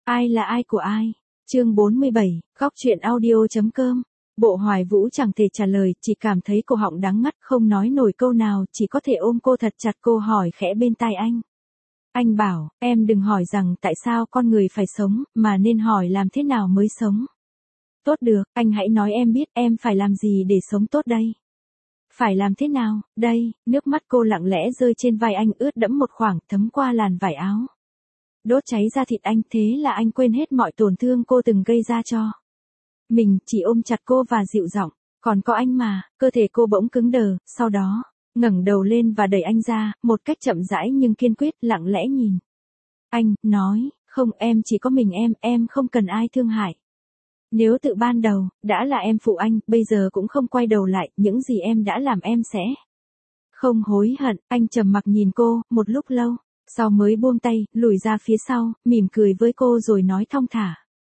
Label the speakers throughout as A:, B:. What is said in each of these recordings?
A: Ai là ai của ai? Chương 47, góc truyện audio.com. Bộ Hoài Vũ chẳng thể trả lời, chỉ cảm thấy cổ họng đắng ngắt, không nói nổi câu nào, chỉ có thể ôm cô thật chặt. Cô hỏi khẽ bên tai anh. Anh bảo, em đừng hỏi rằng tại sao con người phải sống, mà nên hỏi làm thế nào mới sống. Tốt được, anh hãy nói em biết em phải làm gì để sống tốt đây. Phải làm thế nào, đây, nước mắt cô lặng lẽ rơi trên vai anh, ướt đẫm một khoảng, thấm qua làn vải áo. Đốt cháy da thịt anh, thế là anh quên hết mọi tổn thương cô từng gây ra cho mình, chỉ ôm chặt cô và dịu giọng, còn có anh mà. Cơ thể cô bỗng cứng đờ, sau đó ngẩng đầu lên và đẩy anh ra, một cách chậm rãi nhưng kiên quyết, lặng lẽ nhìn anh, nói, không, em chỉ có mình em không cần ai thương hại. Nếu từ ban đầu đã là em phụ anh, bây giờ cũng không quay đầu lại, những gì em đã làm em sẽ không hối hận. Anh trầm mặc nhìn cô một lúc lâu, sau mới buông tay, lùi ra phía sau, mỉm cười với cô rồi nói thong thả.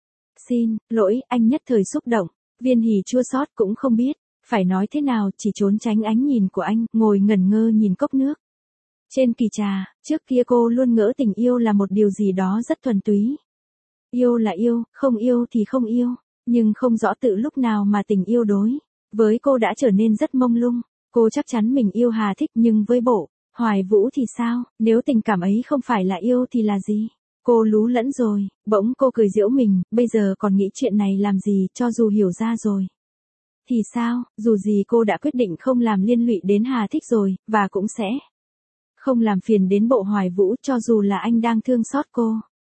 A: Xin lỗi, anh nhất thời xúc động. Viên Hỉ chua xót cũng không biết phải nói thế nào, chỉ trốn tránh ánh nhìn của anh, ngồi ngẩn ngơ nhìn cốc nước trên kỳ trà. Trước kia cô luôn ngỡ tình yêu là một điều gì đó rất thuần túy. Yêu là yêu, không yêu thì không yêu. Nhưng không rõ từ lúc nào mà tình yêu đối với cô đã trở nên rất mông lung. Cô chắc chắn mình yêu Hà Thích, nhưng với Bộ Hoài Vũ thì sao? Nếu tình cảm ấy không phải là yêu thì là gì? Cô lú lẫn rồi. Bỗng cô cười giễu mình, bây giờ còn nghĩ chuyện này làm gì, cho dù hiểu ra rồi thì sao? Dù gì cô đã quyết định không làm liên lụy đến Hà Thích rồi, và cũng sẽ không làm phiền đến Bộ Hoài Vũ, cho dù là anh đang thương xót cô.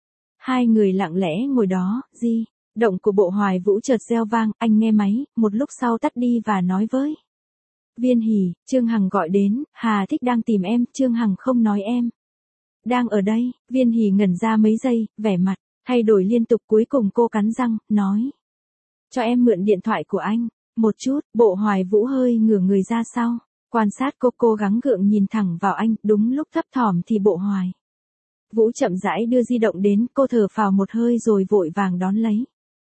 A: Hai người lặng lẽ ngồi đó, di động của Bộ Hoài Vũ chợt reo vang, anh nghe máy, một lúc sau tắt đi và nói với Viên Hỉ, Trương Hằng gọi đến, Hà Thích đang tìm em. Trương Hằng không nói em đang ở đây. Viên Hỉ ngẩn ra mấy giây, vẻ mặt thay đổi liên tục, cuối cùng cô cắn răng, nói. Cho em mượn điện thoại của anh một chút. Bộ Hoài Vũ hơi ngửa người ra sau, quan sát cô, cố gắng gượng nhìn thẳng vào anh. Đúng lúc thấp thỏm thì Bộ Hoài Vũ chậm rãi đưa di động đến, cô thở phào một hơi rồi vội vàng đón lấy.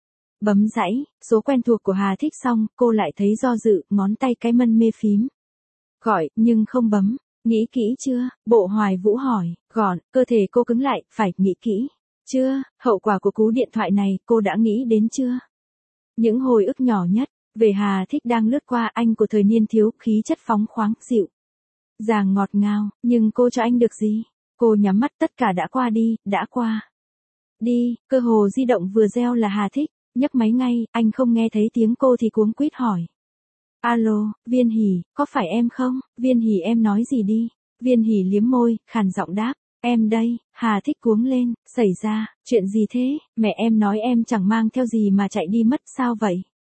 A: Bấm dãy, số quen thuộc của Hà Thích, xong, cô lại thấy do dự, ngón tay cái mân mê phím gọi, nhưng không bấm. Nghĩ kỹ chưa? Bộ Hoài Vũ hỏi, gọn, cơ thể cô cứng lại, phải, nghĩ kỹ chưa? Hậu quả của cú điện thoại này, cô đã nghĩ đến chưa? Những hồi ức nhỏ nhất về Hà Thích đang lướt qua anh, của thời niên thiếu, khí chất phóng khoáng, dịu dàng ngọt ngào, nhưng cô cho anh được gì? Cô nhắm mắt, tất cả đã qua đi, đã qua đi. Cơ hồ di động vừa reo là Hà Thích nhấc máy ngay, anh không nghe thấy tiếng cô thì cuống quýt hỏi. Alo, Viên Hỉ, có phải em không? Viên Hỉ, em nói gì đi? Viên Hỉ liếm môi, khàn giọng đáp. Em đây. Hà Thích cuống lên, xảy ra chuyện gì thế? Mẹ em nói em chẳng mang theo gì mà chạy đi mất, sao vậy?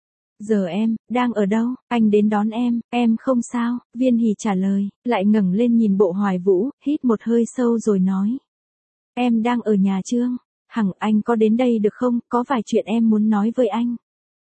A: Giờ em đang ở đâu? Anh đến đón em không sao. Viên Hỉ trả lời, lại ngẩng lên nhìn Bộ Hoài Vũ, hít một hơi sâu rồi nói. Em đang ở nhà Trương Hằng, anh có đến đây được không? Có vài chuyện em muốn nói với anh.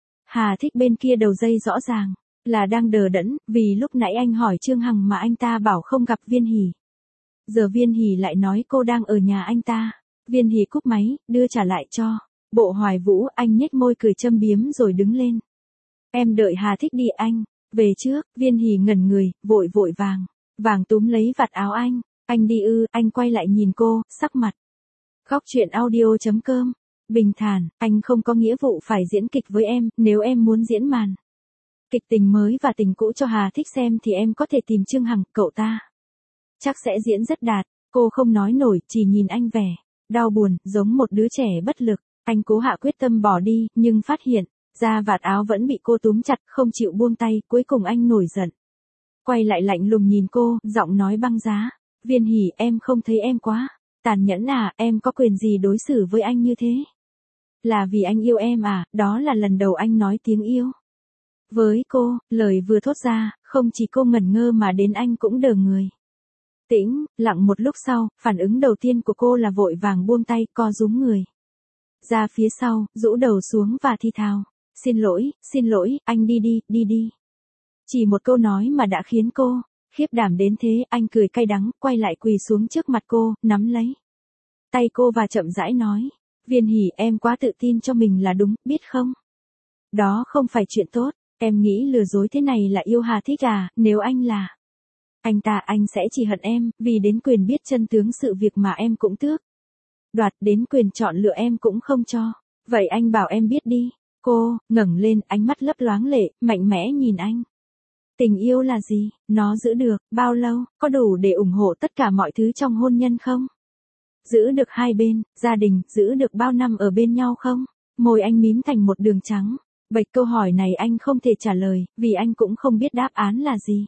A: Hà Thích bên kia đầu dây rõ ràng là đang đờ đẫn, vì lúc nãy anh hỏi Trương Hằng mà anh ta bảo không gặp Viên Hỉ. Giờ Viên Hỉ lại nói cô đang ở nhà anh ta. Viên Hỉ cúp máy, đưa trả lại cho Bộ Hoài Vũ. Anh nhếch môi cười châm biếm rồi đứng lên. Em đợi Hà Thích đi, anh về trước. Viên Hỉ ngẩn người, vội vàng túm lấy vạt áo anh. Anh đi ư? Anh quay lại nhìn cô, sắc mặt góc truyện audio.com bình thản. Anh không có nghĩa vụ phải diễn kịch với em. Nếu em muốn diễn màn kịch tình mới và tình cũ cho Hà Thích xem thì em có thể tìm Trương Hằng, cậu ta chắc sẽ diễn rất đạt. Cô không nói nổi, chỉ nhìn anh vẻ đau buồn, giống một đứa trẻ bất lực. Anh cố hạ quyết tâm bỏ đi, nhưng phát hiện ra vạt áo vẫn bị cô túm chặt, không chịu buông tay. Cuối cùng anh nổi giận, quay lại lạnh lùng nhìn cô, giọng nói băng giá. Viên Hỉ, em không thấy em quá tàn nhẫn à? Em có quyền gì đối xử với anh như thế? Là vì anh yêu em à? Đó là lần đầu anh nói tiếng yêu với cô. Lời vừa thốt ra, không chỉ cô ngẩn ngơ mà đến anh cũng đờ người. Tĩnh lặng một lúc sau, phản ứng đầu tiên của cô là vội vàng buông tay, co rúm người ra phía sau, rũ đầu xuống và thì thào. Xin lỗi, anh đi đi. Chỉ một câu nói mà đã khiến cô khiếp đảm đến thế. Anh cười cay đắng, quay lại quỳ xuống trước mặt cô, nắm lấy tay cô và chậm rãi nói. Viên Hỉ, em quá tự tin cho mình là đúng, biết không? Đó không phải chuyện tốt. Em nghĩ lừa dối thế này là yêu Hà Thích à? Nếu anh là anh ta, anh sẽ chỉ hận em, vì đến quyền biết chân tướng sự việc mà em cũng tước Đoạt đến quyền chọn lựa em cũng không cho. Vậy anh bảo em biết đi. Cô, ngẩng lên, ánh mắt lấp loáng lệ, mạnh mẽ nhìn anh. Tình yêu là gì? Nó giữ được, bao lâu, có đủ để ủng hộ tất cả mọi thứ trong hôn nhân không? Giữ được hai bên, gia đình, giữ được bao năm ở bên nhau không? Môi anh mím thành một đường trắng. Bạch câu hỏi này anh không thể trả lời, vì anh cũng không biết đáp án là gì.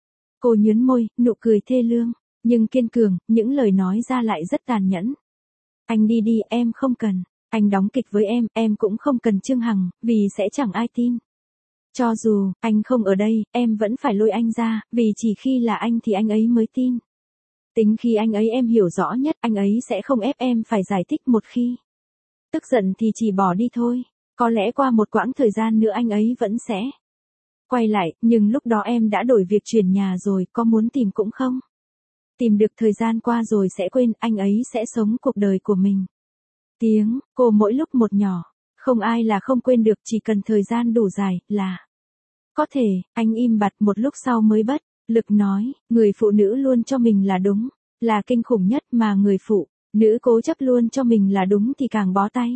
A: Cô nhướn môi, nụ cười thê lương, nhưng kiên cường, những lời nói ra lại rất tàn nhẫn. Anh đi đi, em không cần. Anh đóng kịch với em cũng không cần Trương Hằng, vì sẽ chẳng ai tin. Cho dù, anh không ở đây, em vẫn phải lôi anh ra, vì chỉ khi là anh thì anh ấy mới tin. Tính khi anh ấy em hiểu rõ nhất, anh ấy sẽ không ép em phải giải thích một khi. Tức giận thì chỉ bỏ đi thôi. Có lẽ qua một quãng thời gian nữa anh ấy vẫn sẽ quay lại, nhưng lúc đó em đã đổi việc chuyển nhà rồi, có muốn tìm cũng không. Tìm được thời gian qua rồi sẽ quên, anh ấy sẽ sống cuộc đời của mình. Tiếng, cô mỗi lúc một nhỏ. Không ai là không quên được, chỉ cần thời gian đủ dài, là có thể. Anh im bặt một lúc sau mới bất lực nói, người phụ nữ luôn cho mình là đúng, là kinh khủng nhất, mà người phụ nữ cố chấp luôn cho mình là đúng thì càng bó tay.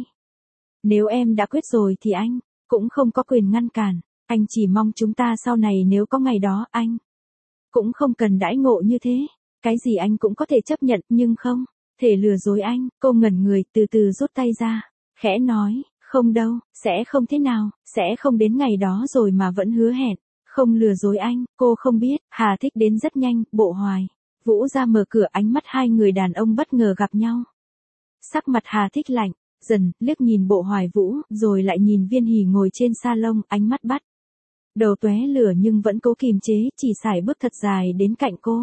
A: Nếu em đã quyết rồi thì anh cũng không có quyền ngăn cản. Anh chỉ mong chúng ta sau này nếu có ngày đó, anh cũng không cần đãi ngộ như thế. Cái gì anh cũng có thể chấp nhận, nhưng không thể lừa dối anh. Cô ngẩn người, từ từ rút tay ra, khẽ nói, không đâu, sẽ không thế nào, sẽ không đến ngày đó rồi mà vẫn hứa hẹn, không lừa dối anh. Cô không biết, Hà Thích đến rất nhanh, Bộ Hoài Vũ ra mở cửa, ánh mắt hai người đàn ông bất ngờ gặp nhau. Sắc mặt Hà Thích lạnh dần, liếc nhìn Bộ Hoài Vũ, rồi lại nhìn Viên Hỉ ngồi trên salon, ánh mắt bắt đầu tóe lửa nhưng vẫn cố kìm chế, chỉ sải bước thật dài đến cạnh cô.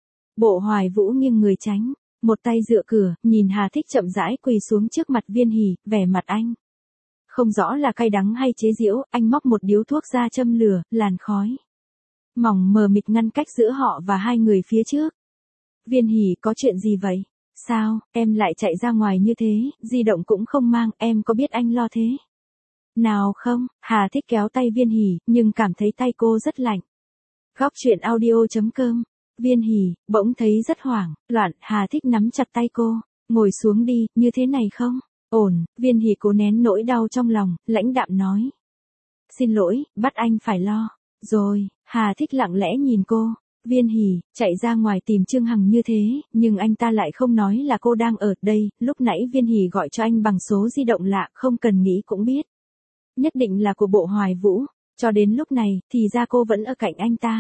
A: Bộ Hoài Vũ nghiêng người tránh, một tay dựa cửa, nhìn Hà Thích chậm rãi quỳ xuống trước mặt Viên Hỉ, vẻ mặt anh không rõ là cay đắng hay chế giễu. Anh móc một điếu thuốc ra châm lửa, làn khói mỏng mờ mịt ngăn cách giữa họ và hai người phía trước. Viên Hỉ, có chuyện gì vậy? Sao, em lại chạy ra ngoài như thế, di động cũng không mang, em có biết anh lo thế nào không? Hà Thích kéo tay Viên Hỉ, nhưng cảm thấy tay cô rất lạnh. Góc truyện audio.com. Viên Hỉ, bỗng thấy rất hoảng loạn, Hà Thích nắm chặt tay cô, ngồi xuống đi, như thế này không ổn. Viên Hỉ cố nén nỗi đau trong lòng, lãnh đạm nói. Xin lỗi, bắt anh phải lo. Rồi, Hà Thích lặng lẽ nhìn cô. Viên Hỉ, chạy ra ngoài tìm Trương Hằng như thế, nhưng anh ta lại không nói là cô đang ở đây. Lúc nãy Viên Hỉ gọi cho anh bằng số di động lạ, không cần nghĩ cũng biết. Nhất định là của Bộ Hoài Vũ. Cho đến lúc này, thì ra cô vẫn ở cạnh anh ta.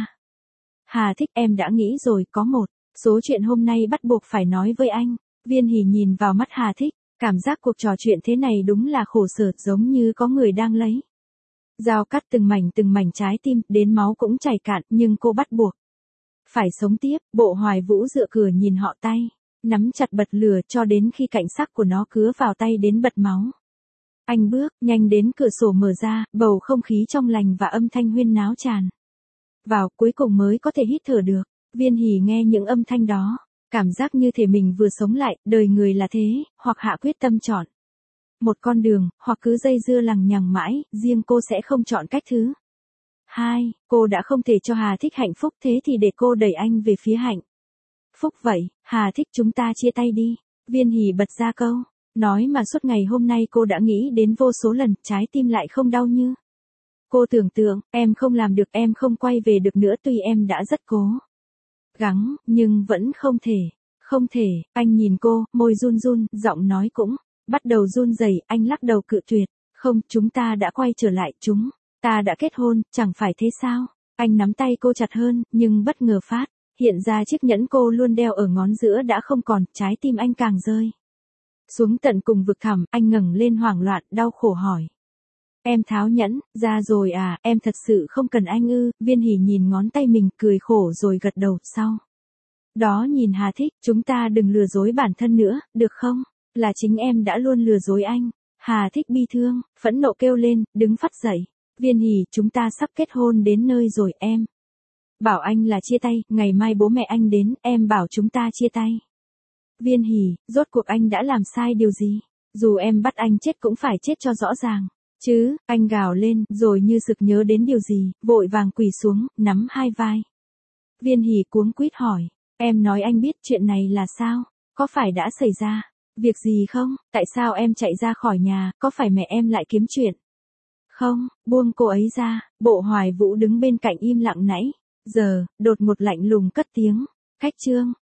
A: Hà Thích, em đã nghĩ rồi, có một số chuyện hôm nay bắt buộc phải nói với anh. Viên Hỉ nhìn vào mắt Hà Thích, cảm giác cuộc trò chuyện thế này đúng là khổ sở, giống như có người đang lấy dao cắt từng mảnh trái tim, đến máu cũng chảy cạn, nhưng cô bắt buộc phải sống tiếp. Bộ Hoài Vũ dựa cửa nhìn họ, tay nắm chặt bật lửa cho đến khi cảnh sắc của nó cứa vào tay đến bật máu. Anh bước nhanh đến cửa sổ mở ra, bầu không khí trong lành và âm thanh huyên náo tràn vào, cuối cùng mới có thể hít thở được. Viên Hỉ nghe những âm thanh đó, cảm giác như thể mình vừa sống lại. Đời người là thế, hoặc hạ quyết tâm chọn một con đường, hoặc cứ dây dưa lằng nhằng mãi. Riêng cô sẽ không chọn cách thứ hai. Cô đã không thể cho Hà Thích hạnh phúc, thế thì để cô đẩy anh về phía hạnh phúc vậy. Hà Thích, chúng ta chia tay đi. Viên Hỉ bật ra câu nói mà suốt ngày hôm nay cô đã nghĩ đến vô số lần, trái tim lại không đau như cô tưởng tượng. Em không làm được, em không quay về được nữa, tuy em đã rất cố gắng, nhưng vẫn không thể. Anh nhìn cô, môi run run, giọng nói cũng bắt đầu run rẩy. Anh lắc đầu cự tuyệt. Không, chúng ta đã quay trở lại, chúng ta đã kết hôn, chẳng phải thế sao? Anh nắm tay cô chặt hơn, nhưng bất ngờ phát hiện ra chiếc nhẫn cô luôn đeo ở ngón giữa đã không còn. Trái tim anh càng rơi xuống tận cùng vực thẳm. Anh ngẩng lên hoảng loạn, đau khổ hỏi. Em tháo nhẫn ra rồi à? Em thật sự không cần anh ư? Viên Hỉ nhìn ngón tay mình, cười khổ rồi gật đầu. Sau đó nhìn Hà Thích, chúng ta đừng lừa dối bản thân nữa, được không? Là chính em đã luôn lừa dối anh. Hà Thích bi thương, phẫn nộ kêu lên, đứng phắt dậy. Viên Hỉ, chúng ta sắp kết hôn đến nơi rồi. Em bảo anh là chia tay, ngày mai bố mẹ anh đến, em bảo chúng ta chia tay. Viên Hỉ, rốt cuộc anh đã làm sai điều gì? Dù em bắt anh chết cũng phải chết cho rõ ràng chứ. Anh gào lên, rồi như sực nhớ đến điều gì, vội vàng quỳ xuống, nắm hai vai. Viên Hỉ cuống quýt hỏi, em nói anh biết chuyện này là sao? Có phải đã xảy ra Việc gì không, tại sao em chạy ra khỏi nhà, có phải mẹ em lại kiếm chuyện? Không, buông cô ấy ra, Bộ Hoài Vũ đứng bên cạnh im lặng nãy giờ, đột ngột lạnh lùng cất tiếng. Khách Trương,